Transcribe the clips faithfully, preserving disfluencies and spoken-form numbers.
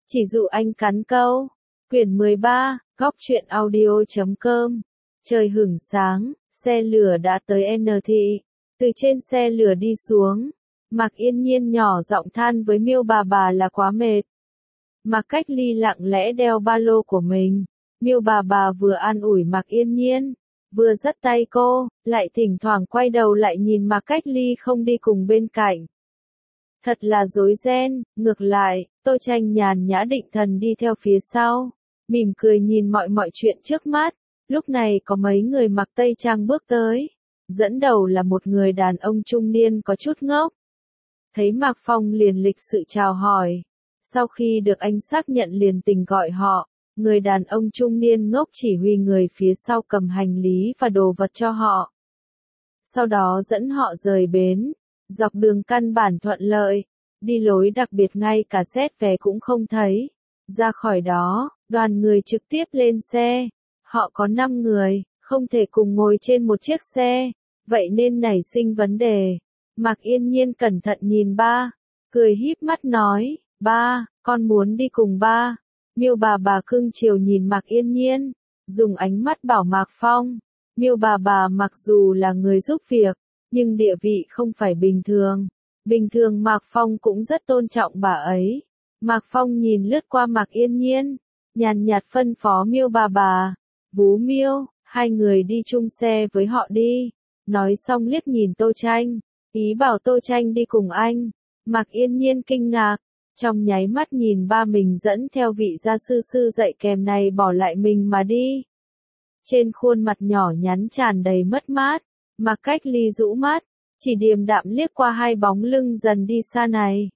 Chỉ dụ anh cắn câu. Quyển mười ba, góc truyện audio chấm com. Trời hửng sáng, xe lửa đã tới N thị. Từ trên xe lửa đi xuống, Mạc Yên Nhiên nhỏ giọng than với Miêu bà bà là quá mệt. Mạc Cách Ly lặng lẽ đeo ba lô của mình. Miêu bà bà vừa an ủi Mạc Yên Nhiên, vừa dắt tay cô, lại thỉnh thoảng quay đầu lại nhìn Mạc Cách Ly không đi cùng bên cạnh. Thật là rối ren. Ngược lại, Tô Tranh nhàn nhã định thần đi theo phía sau, mỉm cười nhìn mọi mọi chuyện trước mắt. Lúc này có mấy người mặc tây trang bước tới, dẫn đầu là một người đàn ông trung niên có chút ngốc. Thấy Mạc Phong liền lịch sự chào hỏi, sau khi được anh xác nhận liền tình gọi họ. Người đàn ông trung niên ngốc chỉ huy người phía sau cầm hành lý và đồ vật cho họ. Sau đó dẫn họ rời bến, dọc đường căn bản thuận lợi, đi lối đặc biệt ngay cả xét vé cũng không thấy. Ra khỏi đó, đoàn người trực tiếp lên xe. Họ có năm người, không thể cùng ngồi trên một chiếc xe, vậy nên nảy sinh vấn đề. Mạc Yên Nhiên cẩn thận nhìn ba, cười híp mắt nói, ba, con muốn đi cùng ba. Miêu bà bà cưng chiều nhìn Mạc Yên Nhiên, dùng ánh mắt bảo Mạc Phong. Miêu bà bà mặc dù là người giúp việc, nhưng địa vị không phải bình thường. Bình thường Mạc Phong cũng rất tôn trọng bà ấy. Mạc Phong nhìn lướt qua Mạc Yên Nhiên, nhàn nhạt phân phó Miêu bà bà, Vú Miêu, hai người đi chung xe với họ đi. Nói xong liếc nhìn Tô Tranh, ý bảo Tô Tranh đi cùng anh. Mạc Yên Nhiên kinh ngạc, trong nháy mắt nhìn ba mình dẫn theo vị gia sư sư dạy kèm này bỏ lại mình mà đi. Trên khuôn mặt nhỏ nhắn tràn đầy mất mát, Mạc Cách Ly rũ mắt, chỉ điềm đạm liếc qua hai bóng lưng dần đi xa này.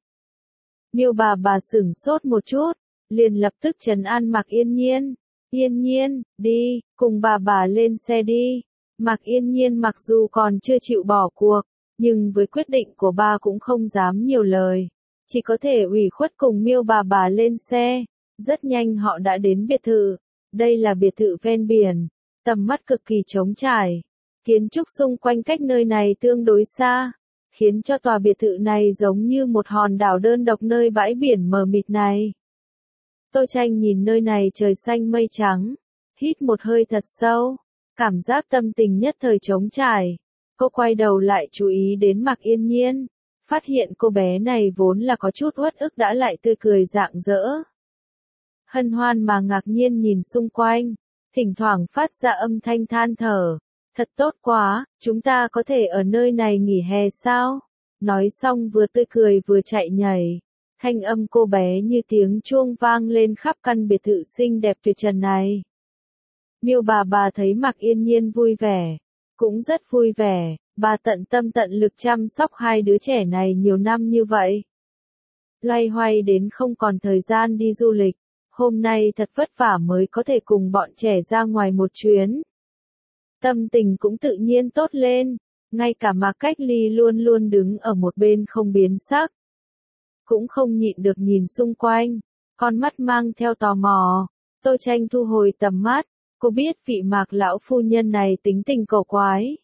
Miêu bà bà sửng sốt một chút, liền lập tức trấn an Mạc Yên Nhiên. Yên Nhiên, đi, cùng bà bà lên xe đi. Mạc Yên Nhiên mặc dù còn chưa chịu bỏ cuộc, nhưng với quyết định của ba cũng không dám nhiều lời. Chỉ có thể ủy khuất cùng Miêu bà bà lên xe. Rất nhanh họ đã đến biệt thự. Đây là biệt thự ven biển, tầm mắt cực kỳ trống trải. Kiến trúc xung quanh cách nơi này tương đối xa, khiến cho tòa biệt thự này giống như một hòn đảo đơn độc nơi bãi biển mờ mịt này. Tô Tranh nhìn nơi này trời xanh mây trắng, hít một hơi thật sâu, cảm giác tâm tình nhất thời trống trải. Cô quay đầu lại chú ý đến Mạc Yên Nhiên, phát hiện cô bé này vốn là có chút uất ức đã lại tươi cười rạng rỡ. Hân hoan mà ngạc nhiên nhìn xung quanh, thỉnh thoảng phát ra âm thanh than thở. Thật tốt quá, chúng ta có thể ở nơi này nghỉ hè sao? Nói xong vừa tươi cười vừa chạy nhảy. Thanh âm cô bé như tiếng chuông vang lên khắp căn biệt thự xinh đẹp tuyệt trần này. Miêu bà bà thấy Mạc Yên Nhiên vui vẻ, cũng rất vui vẻ. Bà tận tâm tận lực chăm sóc hai đứa trẻ này nhiều năm như vậy. Loay hoay đến không còn thời gian đi du lịch. Hôm nay thật vất vả mới có thể cùng bọn trẻ ra ngoài một chuyến. Tâm tình cũng tự nhiên tốt lên, ngay cả Mạc Cách Ly luôn luôn đứng ở một bên không biến sắc. Cũng không nhịn được nhìn xung quanh, con mắt mang theo tò mò. Tô Tranh thu hồi tầm mắt, cô biết vị Mạc lão phu nhân này tính tình cổ quái.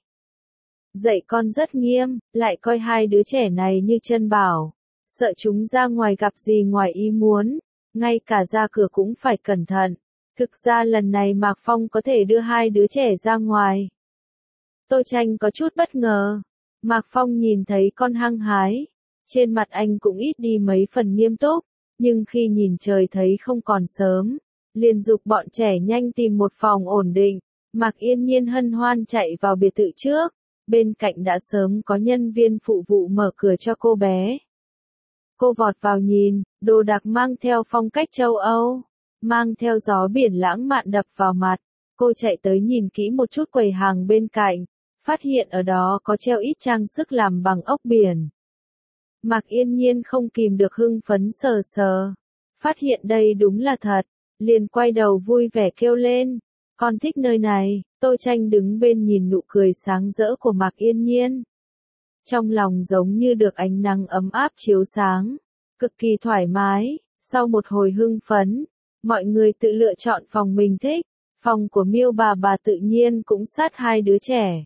Dạy con rất nghiêm, lại coi hai đứa trẻ này như chân bảo, sợ chúng ra ngoài gặp gì ngoài ý muốn, ngay cả ra cửa cũng phải cẩn thận. Thực ra lần này Mạc Phong có thể đưa hai đứa trẻ ra ngoài. Tô Tranh có chút bất ngờ. Mạc Phong nhìn thấy con hăng hái. Trên mặt anh cũng ít đi mấy phần nghiêm túc. Nhưng khi nhìn trời thấy không còn sớm, liền giục bọn trẻ nhanh tìm một phòng ổn định. Mạc Yên Nhiên hân hoan chạy vào biệt thự trước. Bên cạnh đã sớm có nhân viên phụ vụ mở cửa cho cô bé. Cô vọt vào nhìn, đồ đạc mang theo phong cách châu Âu. Mang theo gió biển lãng mạn đập vào mặt, cô chạy tới nhìn kỹ một chút quầy hàng bên cạnh, phát hiện ở đó có treo ít trang sức làm bằng ốc biển. Mạc Yên Nhiên không kìm được hưng phấn sờ sờ, phát hiện đây đúng là thật, liền quay đầu vui vẻ kêu lên, con thích nơi này. Tô Tranh đứng bên nhìn nụ cười sáng rỡ của Mạc Yên Nhiên. Trong lòng giống như được ánh nắng ấm áp chiếu sáng, cực kỳ thoải mái. Sau một hồi hưng phấn, mọi người tự lựa chọn phòng mình thích. Phòng của Miêu bà bà tự nhiên cũng sát hai đứa trẻ.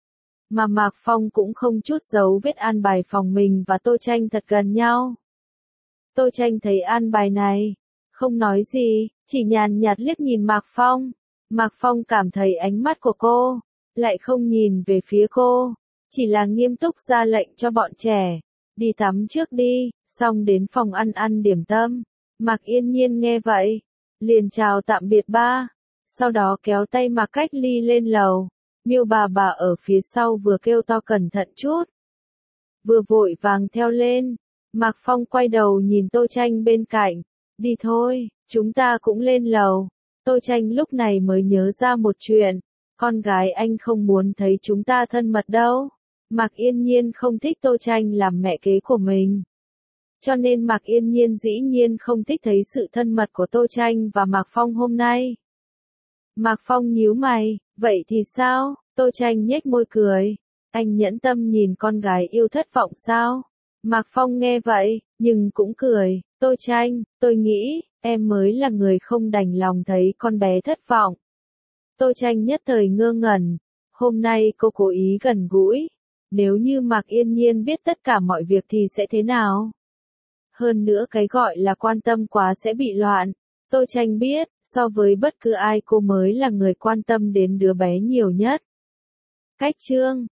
Mà Mạc Phong cũng không chút giấu vết an bài phòng mình và Tô Tranh thật gần nhau. Tô Tranh thấy an bài này, không nói gì, chỉ nhàn nhạt liếc nhìn Mạc Phong. Mạc Phong cảm thấy ánh mắt của cô, lại không nhìn về phía cô, chỉ là nghiêm túc ra lệnh cho bọn trẻ, đi tắm trước đi, xong đến phòng ăn ăn điểm tâm. Mạc Yên Nhiên nghe vậy, liền chào tạm biệt ba, sau đó kéo tay Mạc Cách Ly lên lầu. Miêu bà bà ở phía sau vừa kêu to cẩn thận chút, vừa vội vàng theo lên. Mạc Phong quay đầu nhìn Tô Tranh bên cạnh, đi thôi, chúng ta cũng lên lầu. Tô Tranh lúc này mới nhớ ra một chuyện, con gái anh không muốn thấy chúng ta thân mật đâu. Mạc Yên Nhiên không thích Tô Tranh làm mẹ kế của mình, cho nên Mạc Yên Nhiên dĩ nhiên không thích thấy sự thân mật của Tô Tranh và Mạc Phong hôm nay. Mạc Phong nhíu mày, vậy thì sao? Tô Tranh nhếch môi cười, anh nhẫn tâm nhìn con gái yêu thất vọng sao? Mạc Phong nghe vậy, nhưng cũng cười, Tô Tranh, tôi nghĩ, em mới là người không đành lòng thấy con bé thất vọng. Tô Tranh nhất thời ngơ ngẩn, hôm nay cô cố ý gần gũi, nếu như Mạc Yên Nhiên biết tất cả mọi việc thì sẽ thế nào? Hơn nữa cái gọi là quan tâm quá sẽ bị loạn. Tô Tranh biết, so với bất cứ ai cô mới là người quan tâm đến đứa bé nhiều nhất. Cách chương